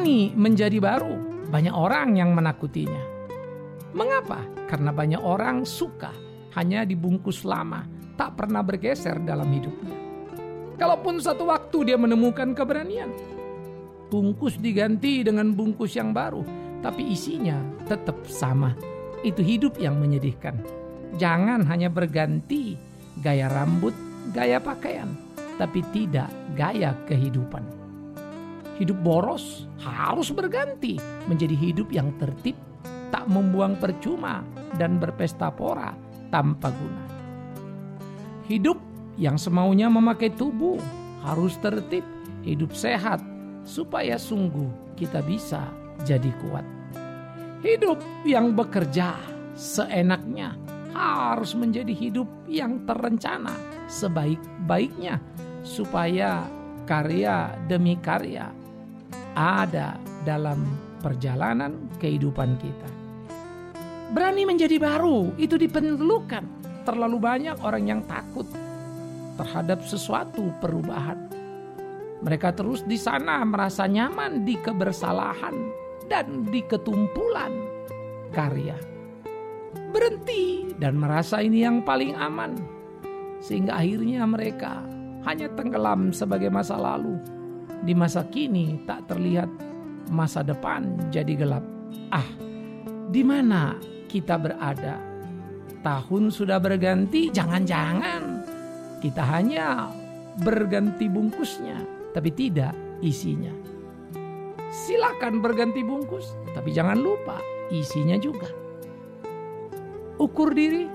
Berani menjadi baru, banyak orang yang menakutinya. Mengapa? Karena banyak orang suka hanya dibungkus lama, tak pernah bergeser dalam hidupnya. Kalaupun satu waktu dia menemukan keberanian, bungkus diganti dengan bungkus yang baru, tapi isinya tetap sama. Itu hidup yang menyedihkan. Jangan hanya berganti gaya rambut, gaya pakaian, tapi tidak gaya kehidupan. Hidup boros harus berganti menjadi hidup yang tertib, tak membuang percuma dan berpesta pora tanpa guna. Hidup yang semaunya memakai tubuh harus tertib, hidup sehat, supaya sungguh kita bisa jadi kuat. Hidup yang bekerja seenaknya harus menjadi hidup yang terencana sebaik-baiknya, supaya karya demi karya ada dalam perjalanan kehidupan kita. Berani menjadi baru itu diperlukan. Terlalu banyak orang yang takut terhadap sesuatu perubahan. Mereka terus di sana merasa nyaman di kebersalahan dan di ketumpulan karya. Berhenti dan merasa ini yang paling aman, sehingga akhirnya mereka hanya tenggelam sebagai masa lalu. Di masa kini tak terlihat, masa depan jadi gelap. Di mana kita berada? Tahun sudah berganti, jangan-jangan kita hanya berganti bungkusnya, tapi tidak isinya. Silakan berganti bungkus, tapi jangan lupa isinya juga. Ukur diri,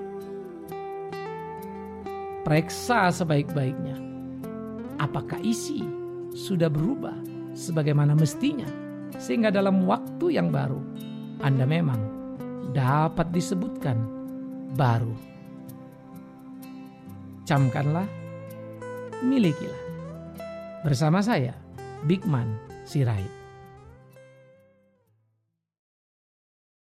periksa sebaik-baiknya. Apakah isi sudah berubah sebagaimana mestinya, sehingga dalam waktu yang baru Anda memang dapat disebutkan baru. Camkanlah, milikilah. Bersama saya, Bigman Sirait.